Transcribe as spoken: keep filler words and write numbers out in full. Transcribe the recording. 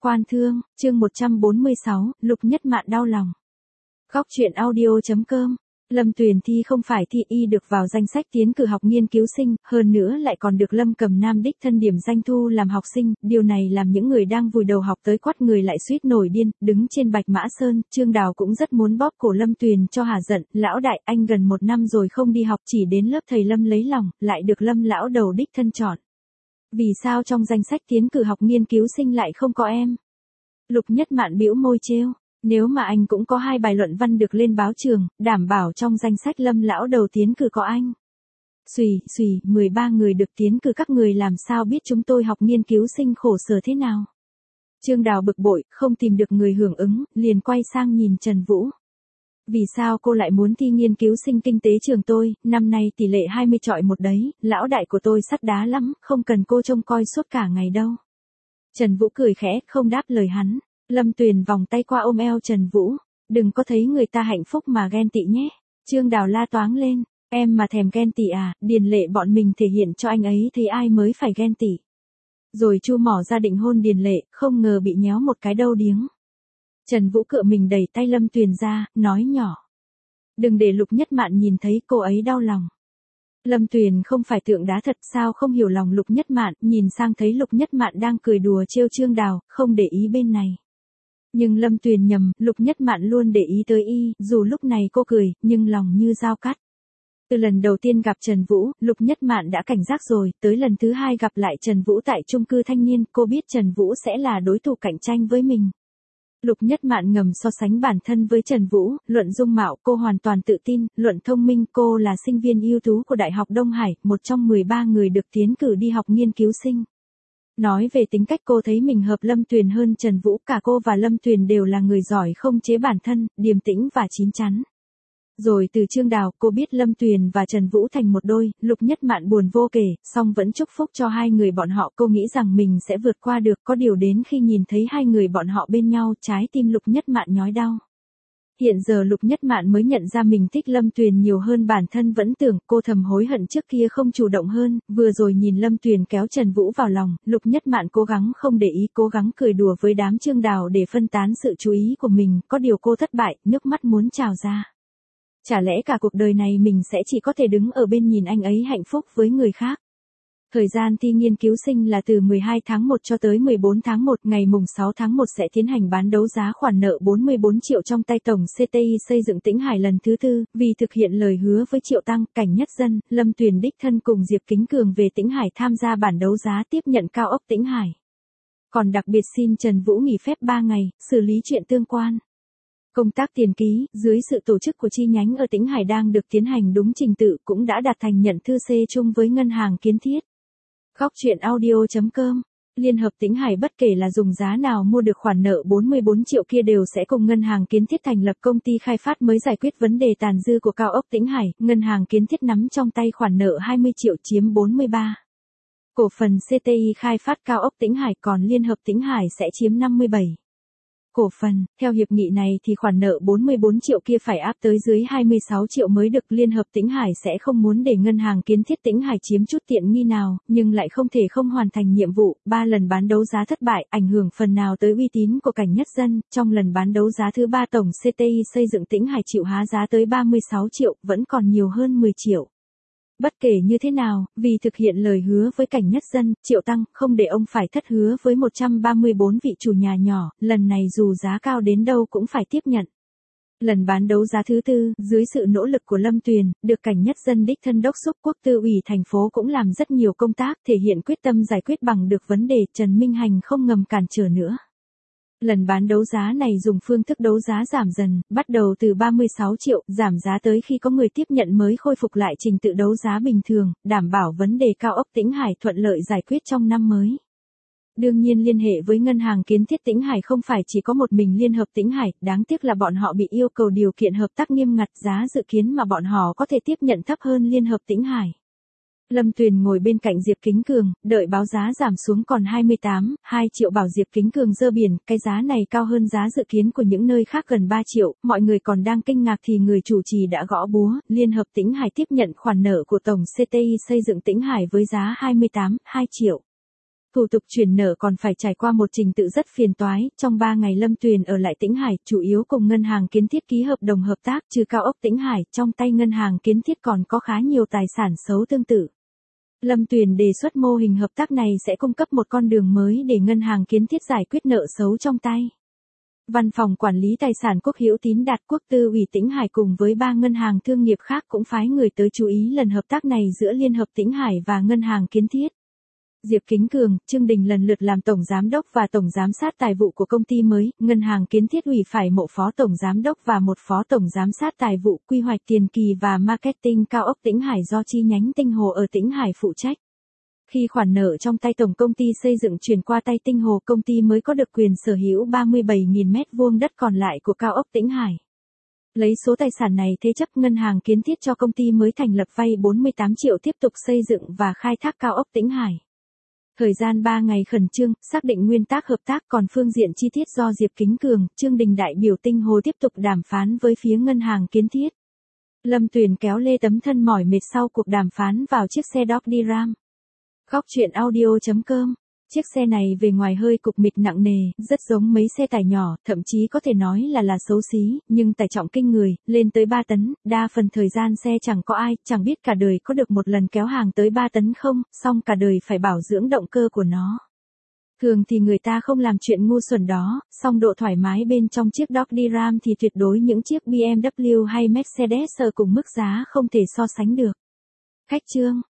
Quan thương, chương một trăm bốn mươi sáu, Lục Nhất Mạn đau lòng. Góc truyện audio.com. Lâm Tuyền Thi không phải thi y được vào danh sách tiến cử học nghiên cứu sinh, hơn nữa lại còn được Lâm Cầm Nam đích thân điểm danh thu làm học sinh, điều này làm những người đang vùi đầu học tới quát người lại suýt nổi điên, đứng trên Bạch Mã Sơn, Trương Đào cũng rất muốn bóp cổ Lâm Tuyền cho hả giận, lão đại, anh gần một năm rồi không đi học chỉ đến lớp thầy Lâm lấy lòng, lại được Lâm lão đầu đích thân chọn. Vì sao trong danh sách tiến cử học nghiên cứu sinh lại không có em? Lục Nhất Mạn bĩu môi trêu. Nếu mà anh cũng có hai bài luận văn được lên báo trường, đảm bảo trong danh sách Lâm lão đầu tiến cử có anh. Xùy, xùy, mười ba người được tiến cử, các người làm sao biết chúng tôi học nghiên cứu sinh khổ sở thế nào? Trương Đào bực bội, không tìm được người hưởng ứng, liền quay sang nhìn Trần Vũ. Vì sao cô lại muốn thi nghiên cứu sinh kinh tế trường tôi, năm nay tỷ lệ hai mươi chọi một đấy, lão đại của tôi sắt đá lắm, không cần cô trông coi suốt cả ngày đâu. Trần Vũ cười khẽ, không đáp lời hắn. Lâm Tuyền vòng tay qua ôm eo Trần Vũ. Đừng có thấy người ta hạnh phúc mà ghen tị nhé. Trương Đào la toáng lên. Em mà thèm ghen tị à, Điền Lệ bọn mình thể hiện cho anh ấy thấy ai mới phải ghen tị. Rồi chu mỏ ra định hôn Điền Lệ, không ngờ bị nhéo một cái đâu điếng. Trần Vũ cựa mình đẩy tay Lâm Tuyền ra, nói nhỏ. Đừng để Lục Nhất Mạn nhìn thấy cô ấy đau lòng. Lâm Tuyền không phải tượng đá thật, sao không hiểu lòng Lục Nhất Mạn, nhìn sang thấy Lục Nhất Mạn đang cười đùa trêu Trương Đào, không để ý bên này. Nhưng Lâm Tuyền nhầm, Lục Nhất Mạn luôn để ý tới y, dù lúc này cô cười, nhưng lòng như dao cắt. Từ lần đầu tiên gặp Trần Vũ, Lục Nhất Mạn đã cảnh giác rồi, tới lần thứ hai gặp lại Trần Vũ tại chung cư thanh niên, cô biết Trần Vũ sẽ là đối thủ cạnh tranh với mình. Lục Nhất Mạn ngầm so sánh bản thân với Trần Vũ, luận dung mạo cô hoàn toàn tự tin, luận thông minh cô là sinh viên ưu tú của Đại học Đông Hải, một trong mười ba người được tiến cử đi học nghiên cứu sinh. Nói về tính cách cô thấy mình hợp Lâm Tuyền hơn Trần Vũ, cả cô và Lâm Tuyền đều là người giỏi không chế bản thân, điềm tĩnh và chín chắn. Rồi từ Trương Đào, cô biết Lâm Tuyền và Trần Vũ thành một đôi, Lục Nhất Mạn buồn vô kể, song vẫn chúc phúc cho hai người bọn họ, cô nghĩ rằng mình sẽ vượt qua được, có điều đến khi nhìn thấy hai người bọn họ bên nhau, trái tim Lục Nhất Mạn nhói đau. Hiện giờ Lục Nhất Mạn mới nhận ra mình thích Lâm Tuyền nhiều hơn bản thân vẫn tưởng, cô thầm hối hận trước kia không chủ động hơn, vừa rồi nhìn Lâm Tuyền kéo Trần Vũ vào lòng, Lục Nhất Mạn cố gắng không để ý, cố gắng cười đùa với đám Trương Đào để phân tán sự chú ý của mình, có điều cô thất bại, nước mắt muốn trào ra. Chả lẽ cả cuộc đời này mình sẽ chỉ có thể đứng ở bên nhìn anh ấy hạnh phúc với người khác? Thời gian thi nghiên cứu sinh là từ mười hai tháng một cho tới mười bốn tháng một, ngày mùng sáu tháng một sẽ tiến hành bán đấu giá khoản nợ bốn mươi bốn triệu trong tay tổng xê tê i xây dựng Tĩnh Hải lần thứ tư, vì thực hiện lời hứa với Triệu Tăng, Cảnh Nhất Dân, Lâm Tuyền đích thân cùng Diệp Kính Cường về Tĩnh Hải tham gia bản đấu giá tiếp nhận cao ốc Tĩnh Hải. Còn đặc biệt xin Trần Vũ nghỉ phép ba ngày, xử lý chuyện tương quan. Công tác tiền ký, dưới sự tổ chức của chi nhánh ở Tĩnh Hải đang được tiến hành đúng trình tự, cũng đã đạt thành nhận thư C chung với ngân hàng Kiến Thiết. Góc truyện audio.com. Liên hợp Tĩnh Hải bất kể là dùng giá nào mua được khoản nợ bốn mươi bốn triệu kia đều sẽ cùng ngân hàng Kiến Thiết thành lập công ty khai phát mới giải quyết vấn đề tàn dư của cao ốc Tĩnh Hải, ngân hàng Kiến Thiết nắm trong tay khoản nợ hai mươi triệu chiếm bốn mươi ba. Cổ phần xê tê i khai phát cao ốc Tĩnh Hải, còn Liên hợp Tĩnh Hải sẽ chiếm năm mươi bảy. Cổ phần, theo hiệp nghị này thì khoản nợ bốn mươi bốn triệu kia phải áp tới dưới hai mươi sáu triệu mới được. Liên hợp Tĩnh Hải sẽ không muốn để ngân hàng Kiến Thiết Tĩnh Hải chiếm chút tiện nghi nào, nhưng lại không thể không hoàn thành nhiệm vụ, ba lần bán đấu giá thất bại, ảnh hưởng phần nào tới uy tín của Cảnh Nhất Dân, trong lần bán đấu giá thứ ba tổng xê tê i xây dựng Tĩnh Hải chịu há giá tới ba mươi sáu triệu, vẫn còn nhiều hơn mười triệu. Bất kể như thế nào, vì thực hiện lời hứa với Cảnh Nhất Dân, Triệu Tăng không để ông phải thất hứa với một trăm ba mươi bốn vị chủ nhà nhỏ, lần này dù giá cao đến đâu cũng phải tiếp nhận. Lần bán đấu giá thứ tư, dưới sự nỗ lực của Lâm Tuyền, được Cảnh Nhất Dân đích thân đốc thúc, Quốc tư ủy thành phố cũng làm rất nhiều công tác, thể hiện quyết tâm giải quyết bằng được vấn đề, Trần Minh Hành không ngầm cản trở nữa. Lần bán đấu giá này dùng phương thức đấu giá giảm dần, bắt đầu từ ba mươi sáu triệu, giảm giá tới khi có người tiếp nhận mới khôi phục lại trình tự đấu giá bình thường, đảm bảo vấn đề cao ốc Tĩnh Hải thuận lợi giải quyết trong năm mới. Đương nhiên liên hệ với ngân hàng Kiến Thiết Tĩnh Hải không phải chỉ có một mình Liên hợp Tĩnh Hải, đáng tiếc là bọn họ bị yêu cầu điều kiện hợp tác nghiêm ngặt, giá dự kiến mà bọn họ có thể tiếp nhận thấp hơn Liên hợp Tĩnh Hải. Lâm Tuyền ngồi bên cạnh Diệp Kính Cường, đợi báo giá giảm xuống còn hai mươi tám phẩy hai triệu bảo Diệp Kính Cường dơ biển, cái giá này cao hơn giá dự kiến của những nơi khác gần ba triệu, mọi người còn đang kinh ngạc thì người chủ trì đã gõ búa, Liên hợp Tĩnh Hải tiếp nhận khoản nợ của tổng xê tê i xây dựng Tĩnh Hải với giá hai mươi tám phẩy hai triệu. Thủ tục chuyển nợ còn phải trải qua một trình tự rất phiền toái, trong ba ngày Lâm Tuyền ở lại Tĩnh Hải, chủ yếu cùng ngân hàng Kiến Thiết ký hợp đồng hợp tác, trừ cao ốc Tĩnh Hải, trong tay ngân hàng Kiến Thiết còn có khá nhiều tài sản xấu tương tự. Lâm Tuyền đề xuất mô hình hợp tác này sẽ cung cấp một con đường mới để ngân hàng Kiến Thiết giải quyết nợ xấu trong tay. Văn phòng quản lý tài sản Quốc Hữu Tín Đạt Quốc Tư ủy Tĩnh Hải cùng với ba ngân hàng thương nghiệp khác cũng phái người tới chú ý lần hợp tác này giữa Liên hợp Tĩnh Hải và ngân hàng Kiến Thiết. Diệp Kính Cường, Trương Đình lần lượt làm tổng giám đốc và tổng giám sát tài vụ của công ty mới, ngân hàng Kiến Thiết ủy phải mộ phó tổng giám đốc và một phó tổng giám sát tài vụ, quy hoạch tiền kỳ và marketing cao ốc Tĩnh Hải do chi nhánh Tinh Hồ ở Tĩnh Hải phụ trách. Khi khoản nợ trong tay tổng công ty xây dựng chuyển qua tay Tinh Hồ, công ty mới có được quyền sở hữu ba mươi bảy nghìn mét vuông đất còn lại của cao ốc Tĩnh Hải. Lấy số tài sản này thế chấp, ngân hàng Kiến Thiết cho công ty mới thành lập vay bốn mươi tám triệu tiếp tục xây dựng và khai thác cao ốc Tĩnh Hải. Thời gian ba ngày khẩn trương, xác định nguyên tắc hợp tác, còn phương diện chi tiết do Diệp Kính Cường, Trương Đình đại biểu Tinh Hồ tiếp tục đàm phán với phía ngân hàng Kiến Thiết. Lâm Tuyền kéo lê tấm thân mỏi mệt sau cuộc đàm phán vào chiếc xe Dodge Ram. Góc truyện audio chấm com. Chiếc xe này về ngoài hơi cục mịch nặng nề, rất giống mấy xe tải nhỏ, thậm chí có thể nói là là xấu xí, nhưng tải trọng kinh người, lên tới ba tấn, đa phần thời gian xe chẳng có ai, chẳng biết cả đời có được một lần kéo hàng tới ba tấn không, xong cả đời phải bảo dưỡng động cơ của nó. Thường thì người ta không làm chuyện ngu xuẩn đó, song độ thoải mái bên trong chiếc Dodge Ram thì tuyệt đối những chiếc bê em vê hay Mercedes cùng mức giá không thể so sánh được. Khách trương